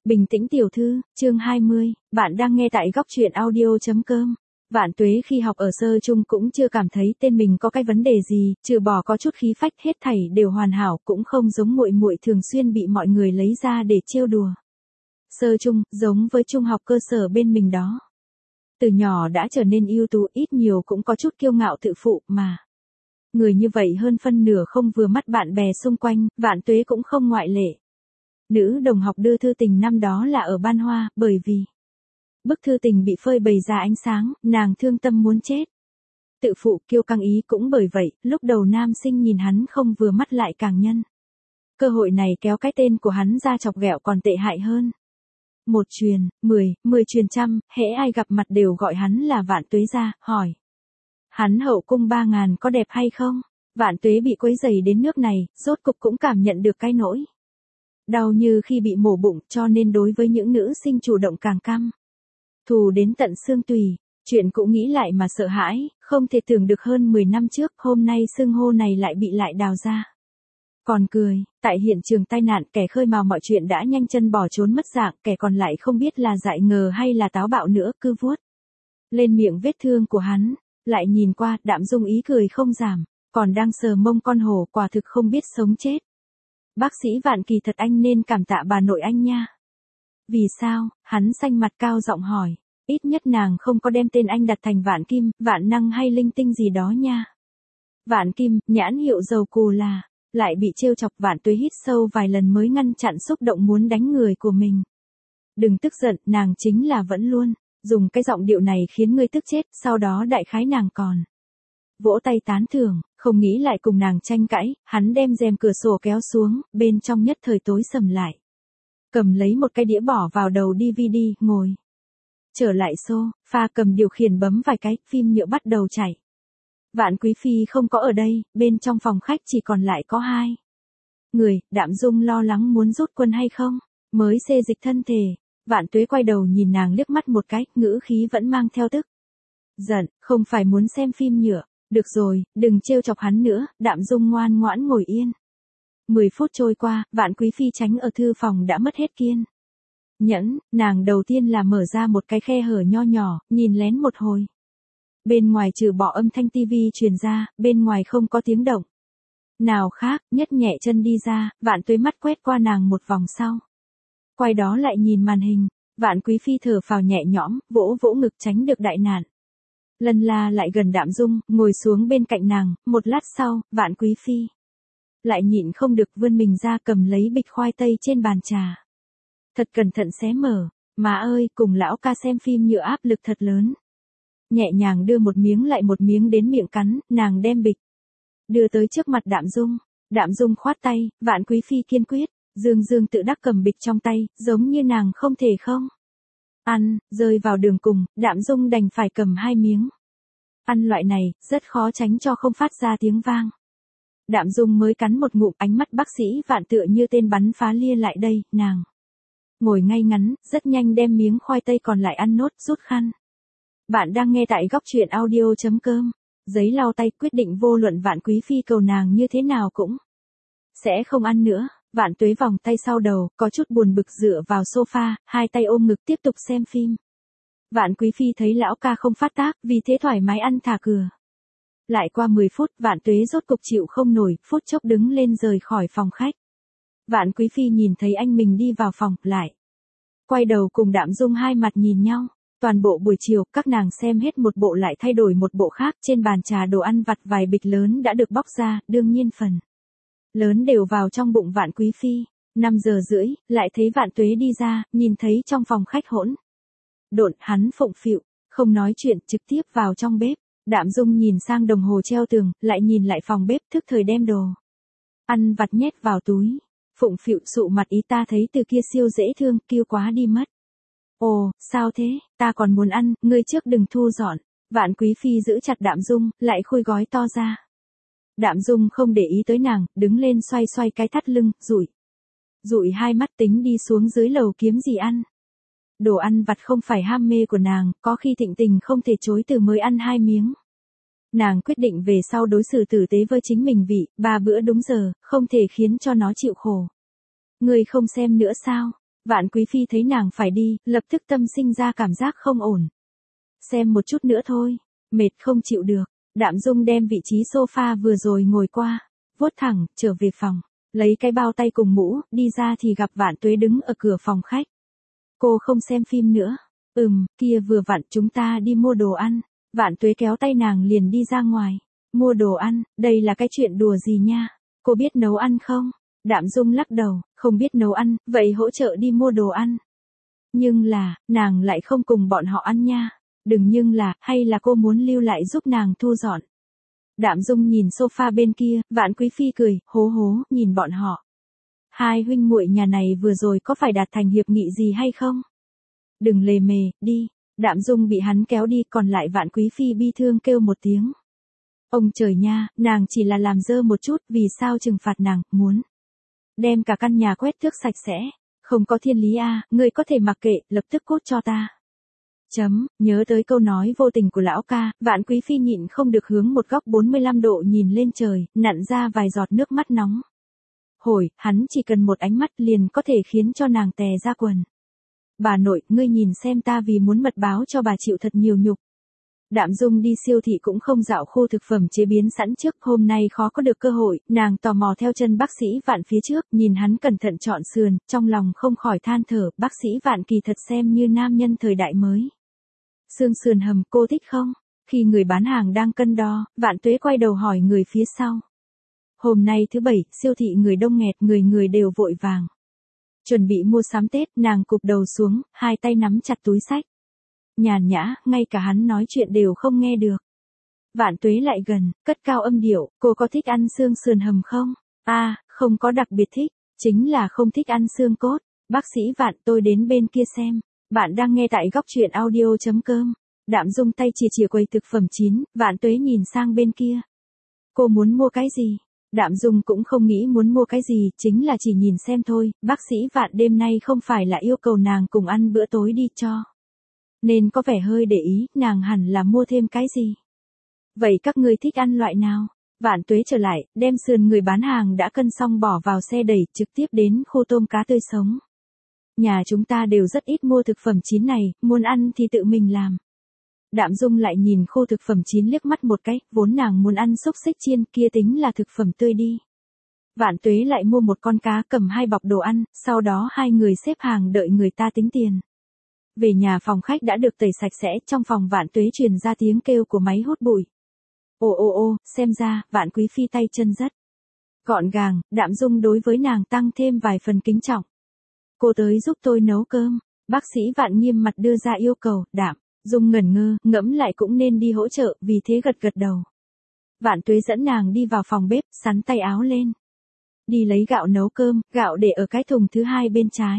Bình tĩnh tiểu thư, chương 20, bạn đang nghe tại góc truyện audio.com. Vạn Tuế khi học ở sơ trung cũng chưa cảm thấy tên mình có cái vấn đề gì, trừ bỏ có chút khí phách hết thảy đều hoàn hảo, cũng không giống muội muội thường xuyên bị mọi người lấy ra để trêu đùa. Sơ trung, giống với trung học cơ sở bên mình đó. Từ nhỏ đã trở nên ưu tú, ít nhiều cũng có chút kiêu ngạo tự phụ mà. Người như vậy hơn phân nửa không vừa mắt bạn bè xung quanh, Vạn Tuế cũng không ngoại lệ. Nữ đồng học đưa thư tình năm đó là ở Ban Hoa, bởi vì bức thư tình bị phơi bày ra ánh sáng, nàng thương tâm muốn chết. Tự phụ kiêu căng ý cũng bởi vậy, lúc đầu nam sinh nhìn hắn không vừa mắt lại càng nhân. Cơ hội này kéo cái tên của hắn ra chọc ghẹo còn tệ hại hơn. Một truyền, 10 truyền trăm, hễ ai gặp mặt đều gọi hắn là Vạn Tuế ra, hỏi. Hắn hậu cung 3.000 có đẹp hay không? Vạn Tuế bị quấy rầy đến nước này, rốt cục cũng cảm nhận được cái nỗi đau như khi bị mổ bụng, cho nên đối với những nữ sinh chủ động càng căm thù đến tận xương tùy. Chuyện cũ nghĩ lại mà sợ hãi, không thể tưởng được hơn 10 năm trước, hôm nay xưng hô này lại bị lại đào ra. Còn cười, tại hiện trường tai nạn, kẻ khơi mào mọi chuyện đã nhanh chân bỏ trốn mất dạng, kẻ còn lại không biết là dại ngờ hay là táo bạo nữa, cứ vuốt lên miệng vết thương của hắn, lại nhìn qua, Đạm Dung ý cười không giảm, còn đang sờ mông con hổ, quả thực không biết sống chết. Bác sĩ Vạn kỳ thật anh nên cảm tạ bà nội anh nha. Vì sao? Hắn xanh mặt cao giọng hỏi. Ít nhất nàng không có đem tên anh đặt thành Vạn Kim, Vạn Năng hay linh tinh gì đó nha. Vạn Kim, nhãn hiệu dầu cù là, lại bị trêu chọc. Vạn Tuế hít sâu vài lần mới ngăn chặn xúc động muốn đánh người của mình. Đừng tức giận, nàng chính là vẫn luôn dùng cái giọng điệu này khiến ngươi tức chết, sau đó đại khái nàng còn vỗ tay tán thưởng, không nghĩ lại cùng nàng tranh cãi, hắn đem rèm cửa sổ kéo xuống, bên trong nhất thời tối sầm lại. Cầm lấy một cái đĩa bỏ vào đầu DVD, ngồi trở lại sofa, cầm điều khiển bấm vài cái, phim nhựa bắt đầu chạy. Vạn Quý Phi không có ở đây, bên trong phòng khách chỉ còn lại có hai người. Đạm Dung lo lắng muốn rút quân hay không, mới xê dịch thân thể. Vạn Tuế quay đầu nhìn nàng liếc mắt một cái, ngữ khí vẫn mang theo tức giận, không phải muốn xem phim nhựa. Được rồi, đừng trêu chọc hắn nữa. Đạm Dung ngoan ngoãn ngồi yên. 10 phút trôi qua, Vạn Quý Phi tránh ở thư phòng đã mất hết kiên nhẫn, nàng đầu tiên là mở ra một cái khe hở nho nhỏ, nhìn lén một hồi. Bên ngoài trừ bỏ âm thanh tivi truyền ra, bên ngoài không có tiếng động nào khác, nhất nhẹ chân đi ra, Vạn Tuế mắt quét qua nàng một vòng sau. Quay đó lại nhìn màn hình, Vạn Quý Phi thở phào nhẹ nhõm, vỗ vỗ ngực tránh được đại nạn. Lần la lại gần Đạm Dung, ngồi xuống bên cạnh nàng, một lát sau, Vạn Quý Phi lại nhịn không được vươn mình ra cầm lấy bịch khoai tây trên bàn trà. Thật cẩn thận xé mở, má ơi, cùng lão ca xem phim nhựa áp lực thật lớn. Nhẹ nhàng đưa một miếng lại một miếng đến miệng cắn, nàng đem bịch đưa tới trước mặt Đạm Dung. Đạm Dung khoát tay, Vạn Quý Phi kiên quyết, dương tự đắc cầm bịch trong tay, giống như nàng không thể không ăn, rơi vào đường cùng, Đạm Dung đành phải cầm 2 miếng. Ăn loại này, rất khó tránh cho không phát ra tiếng vang. Đạm Dung mới cắn một ngụm, ánh mắt bác sĩ Vạn tựa như tên bắn phá lia lại đây, nàng ngồi ngay ngắn, rất nhanh đem miếng khoai tây còn lại ăn nốt, rút khăn. Bạn đang nghe tại góc truyện audio.com. Giấy lau tay, quyết định vô luận Vạn Quý Phi cầu nàng như thế nào cũng sẽ không ăn nữa. Vạn Tuế vòng tay sau đầu, có chút buồn bực dựa vào sofa, hai tay ôm ngực tiếp tục xem phim. Vạn Quý Phi thấy lão ca không phát tác, vì thế thoải mái ăn thả cửa. Lại qua 10 phút, Vạn Tuế rốt cục chịu không nổi, phút chốc đứng lên rời khỏi phòng khách. Vạn Quý Phi nhìn thấy anh mình đi vào phòng, lại quay đầu cùng Đạm Dung hai mặt nhìn nhau. Toàn bộ buổi chiều, các nàng xem hết một bộ lại thay đổi một bộ khác, trên bàn trà đồ ăn vặt vài bịch lớn đã được bóc ra, đương nhiên phần lớn đều vào trong bụng Vạn Quý Phi. 5 giờ rưỡi, lại thấy Vạn Tuế đi ra, nhìn thấy trong phòng khách hỗn độn, hắn phụng phịu, không nói chuyện, trực tiếp vào trong bếp. Đạm Dung nhìn sang đồng hồ treo tường, lại nhìn lại phòng bếp, thức thời đem đồ ăn vặt nhét vào túi. Phụng phịu sụ mặt ý, ta thấy từ kia siêu dễ thương, kêu quá đi mất. Ồ, sao thế, ta còn muốn ăn, ngươi trước đừng thu dọn. Vạn Quý Phi giữ chặt Đạm Dung, lại khui gói to ra. Đạm Dung không để ý tới nàng, đứng lên xoay xoay cái thắt lưng, dụi hai mắt tính đi xuống dưới lầu kiếm gì ăn. Đồ ăn vặt không phải ham mê của nàng, có khi thịnh tình không thể chối từ mới ăn 2 miếng. Nàng quyết định về sau đối xử tử tế với chính mình, 3 bữa đúng giờ, không thể khiến cho nó chịu khổ. Ngươi không xem nữa sao? Vạn Quý Phi thấy nàng phải đi, lập tức tâm sinh ra cảm giác không ổn. Xem một chút nữa thôi, mệt không chịu được. Đạm Dung đem vị trí sofa vừa rồi ngồi qua, vuốt thẳng, trở về phòng, lấy cái bao tay cùng mũ, đi ra thì gặp Vạn Tuế đứng ở cửa phòng khách. Cô không xem phim nữa. Kia vừa vặn chúng ta đi mua đồ ăn. Vạn Tuế kéo tay nàng liền đi ra ngoài. Mua đồ ăn, đây là cái chuyện đùa gì nha? Cô biết nấu ăn không? Đạm Dung lắc đầu, không biết nấu ăn, vậy hỗ trợ đi mua đồ ăn. Nhưng là, nàng lại không cùng bọn họ ăn nha. Đừng nhưng là, hay là cô muốn lưu lại giúp nàng thu dọn. Đạm Dung nhìn sofa bên kia, Vạn Quý Phi cười, hố hố, nhìn bọn họ. Hai huynh muội nhà này vừa rồi có phải đạt thành hiệp nghị gì hay không? Đừng lề mề, đi. Đạm Dung bị hắn kéo đi, còn lại Vạn Quý Phi bi thương kêu một tiếng. Ông trời nha, nàng chỉ là làm dơ một chút, vì sao trừng phạt nàng, muốn đem cả căn nhà quét tước sạch sẽ. Không có thiên lý a, ngươi có thể mặc kệ, lập tức cút cho ta. Nhớ tới câu nói vô tình của lão ca, Vạn Quý Phi nhịn không được hướng một góc 45 độ nhìn lên trời, nặn ra vài giọt nước mắt nóng. Hắn chỉ cần một ánh mắt liền có thể khiến cho nàng tè ra quần. Bà nội, ngươi nhìn xem ta vì muốn mật báo cho bà chịu thật nhiều nhục. Đạm Dung đi siêu thị cũng không dạo khu thực phẩm chế biến sẵn trước, hôm nay khó có được cơ hội, nàng tò mò theo chân bác sĩ Vạn phía trước, nhìn hắn cẩn thận chọn sườn, trong lòng không khỏi than thở, bác sĩ Vạn kỳ thật xem như nam nhân thời đại mới. Xương sườn hầm, cô thích không? Khi người bán hàng đang cân đo, Vạn Tuế quay đầu hỏi người phía sau. Hôm nay thứ Bảy, siêu thị người đông nghẹt, người đều vội vàng. Chuẩn bị mua sắm Tết, nàng cụp đầu xuống, hai tay nắm chặt túi xách. Nhàn nhã, ngay cả hắn nói chuyện đều không nghe được. Vạn Tuế lại gần, cất cao âm điệu, cô có thích ăn xương sườn hầm không? Không có đặc biệt thích, chính là không thích ăn xương cốt. Bác sĩ Vạn, tôi đến bên kia xem. Bạn đang nghe tại góc truyện audio.com. Đạm Dung tay chìa quầy thực phẩm chín, Vạn Tuế nhìn sang bên kia. Cô muốn mua cái gì? Đạm Dung cũng không nghĩ muốn mua cái gì, chính là chỉ nhìn xem thôi, bác sĩ Vạn đêm nay không phải là yêu cầu nàng cùng ăn bữa tối đi cho. Nên có vẻ hơi để ý, nàng hẳn là mua thêm cái gì. Vậy các ngươi thích ăn loại nào? Vạn Tuế trở lại, đem sườn người bán hàng đã cân xong bỏ vào xe đẩy, trực tiếp đến khu tôm cá tươi sống. Nhà chúng ta đều rất ít mua thực phẩm chín này, muốn ăn thì tự mình làm. Đạm Dung lại nhìn khu thực phẩm chín liếc mắt một cái, vốn nàng muốn ăn xúc xích chiên, kia tính là thực phẩm tươi đi. Vạn Tuế lại mua một con cá, cầm 2 bọc đồ ăn, sau đó hai người xếp hàng đợi người ta tính tiền. Về nhà, phòng khách đã được tẩy sạch sẽ, trong phòng Vạn Tuế truyền ra tiếng kêu của máy hút bụi. Ồ, xem ra, Vạn Quý Phi tay chân rất gọn gàng, Đạm Dung đối với nàng tăng thêm vài phần kính trọng. Cô tới giúp tôi nấu cơm. Bác sĩ Vạn nghiêm mặt đưa ra yêu cầu, Đạm Dung ngẩn ngơ, ngẫm lại cũng nên đi hỗ trợ, vì thế gật gật đầu. Vạn Tuế dẫn nàng đi vào phòng bếp, sắn tay áo lên. Đi lấy gạo nấu cơm, gạo để ở cái thùng thứ 2 bên trái.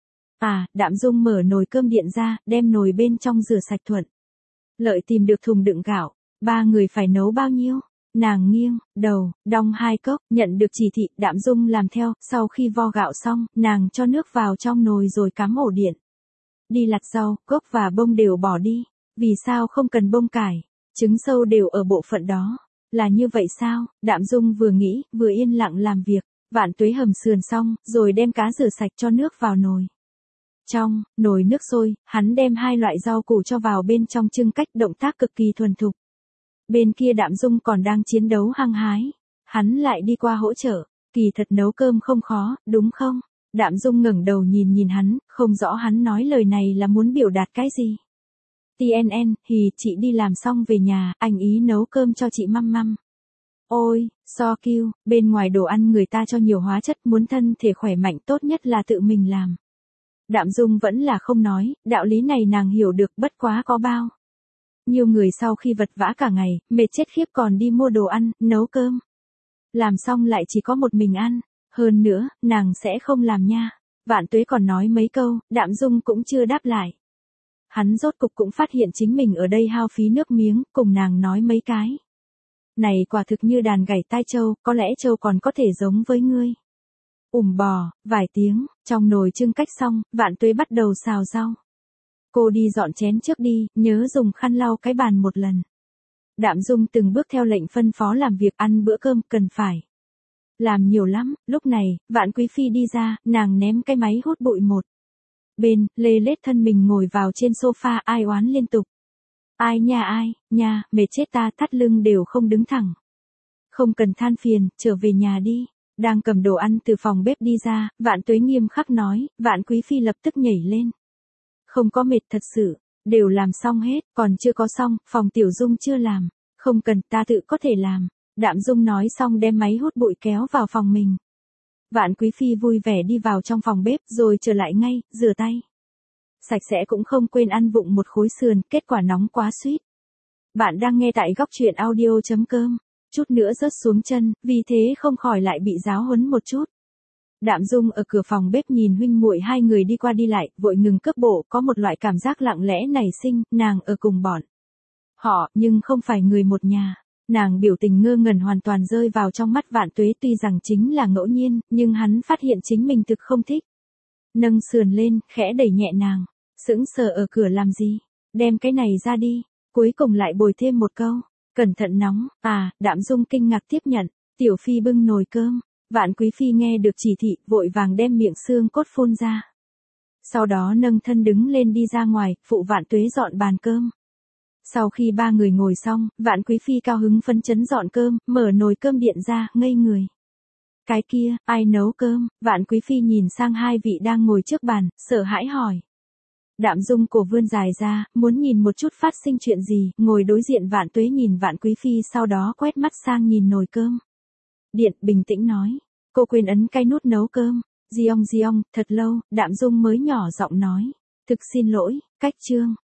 Đạm Dung mở nồi cơm điện ra, đem nồi bên trong rửa sạch thuận lợi tìm được thùng đựng gạo. 3 người phải nấu bao nhiêu? Nàng nghiêng đầu, đong 2 cốc, nhận được chỉ thị, Đạm Dung làm theo, sau khi vo gạo xong, nàng cho nước vào trong nồi rồi cắm ổ điện. Đi lặt rau, gốc và bông đều bỏ đi. Vì sao không cần bông cải? Trứng sâu đều ở bộ phận đó. Là như vậy sao? Đạm Dung vừa nghĩ, vừa yên lặng làm việc. Vạn Tuế hầm sườn xong, rồi đem cá rửa sạch cho nước vào nồi. Trong nồi nước sôi, hắn đem 2 loại rau củ cho vào bên trong chưng cách, động tác cực kỳ thuần thục. Bên kia Đạm Dung còn đang chiến đấu hăng hái. Hắn lại đi qua hỗ trợ. Kỳ thật nấu cơm không khó, đúng không? Đạm Dung ngẩng đầu nhìn hắn, không rõ hắn nói lời này là muốn biểu đạt cái gì. TNN, chị đi làm xong về nhà, anh ý nấu cơm cho chị Măm. Ôi, so kiêu, bên ngoài đồ ăn người ta cho nhiều hóa chất, muốn thân thể khỏe mạnh tốt nhất là tự mình làm. Đạm Dung vẫn là không nói, đạo lý này nàng hiểu được, bất quá có bao nhiều người sau khi vật vã cả ngày, mệt chết khiếp còn đi mua đồ ăn, nấu cơm. Làm xong lại chỉ có một mình ăn. Hơn nữa, nàng sẽ không làm nha. Vạn Tuế còn nói mấy câu, Đạm Dung cũng chưa đáp lại. Hắn rốt cục cũng phát hiện chính mình ở đây hao phí nước miếng, cùng nàng nói mấy cái. Này quả thực như đàn gảy tai trâu, có lẽ trâu còn có thể giống với ngươi. Bò, vài tiếng, trong nồi chưng cách xong, Vạn Tuế bắt đầu xào rau. Cô đi dọn chén trước đi, nhớ dùng khăn lau cái bàn một lần. Đạm Dung từng bước theo lệnh phân phó làm việc, ăn bữa cơm, cần phải làm nhiều lắm. Lúc này, Vạn Quý Phi đi ra, nàng ném cái máy hút bụi một bên, lê lết thân mình ngồi vào trên sofa ai oán liên tục. Ai, mệt chết ta, thắt lưng đều không đứng thẳng. Không cần than phiền, trở về nhà đi. Đang cầm đồ ăn từ phòng bếp đi ra, Vạn Tuế nghiêm khắc nói, Vạn Quý Phi lập tức nhảy lên. Không có mệt thật sự, đều làm xong hết, còn chưa có xong, phòng Tiểu Dung chưa làm. Không cần, ta tự có thể làm. Đạm Dung nói xong đem máy hút bụi kéo vào phòng mình. Vạn Quý Phi vui vẻ đi vào trong phòng bếp rồi trở lại ngay, rửa tay. Sạch sẽ cũng không quên ăn vụng một khối sườn, kết quả nóng quá suýt. Bạn đang nghe tại góc truyện audio.com. Chút nữa rớt xuống chân, vì thế không khỏi lại bị giáo huấn một chút. Đạm Dung ở cửa phòng bếp nhìn huynh muội hai người đi qua đi lại, vội ngừng cước bộ, có một loại cảm giác lặng lẽ nảy sinh, nàng ở cùng bọn họ, nhưng không phải người một nhà. Nàng biểu tình ngơ ngẩn hoàn toàn rơi vào trong mắt Vạn Tuế, tuy rằng chính là ngẫu nhiên, nhưng hắn phát hiện chính mình thực không thích. Nâng sườn lên, khẽ đẩy nhẹ nàng, sững sờ ở cửa làm gì, đem cái này ra đi, cuối cùng lại bồi thêm một câu, cẩn thận nóng. Đạm Dung kinh ngạc tiếp nhận, Tiểu Phi bưng nồi cơm, Vạn Quý Phi nghe được chỉ thị, vội vàng đem miệng xương cốt phun ra. Sau đó nâng thân đứng lên đi ra ngoài, phụ Vạn Tuế dọn bàn cơm. Sau khi ba người ngồi xong, Vạn Quý Phi cao hứng phấn chấn dọn cơm, mở nồi cơm điện ra, ngây người. Cái kia, ai nấu cơm? Vạn Quý Phi nhìn sang hai vị đang ngồi trước bàn, sợ hãi hỏi. Đạm Dung cổ vươn dài ra, muốn nhìn một chút phát sinh chuyện gì, ngồi đối diện Vạn Tuế nhìn Vạn Quý Phi sau đó quét mắt sang nhìn nồi cơm. Điện bình tĩnh nói, cô quên ấn cái nút nấu cơm. Giong, thật lâu, Đạm Dung mới nhỏ giọng nói. Thực xin lỗi, cách chương.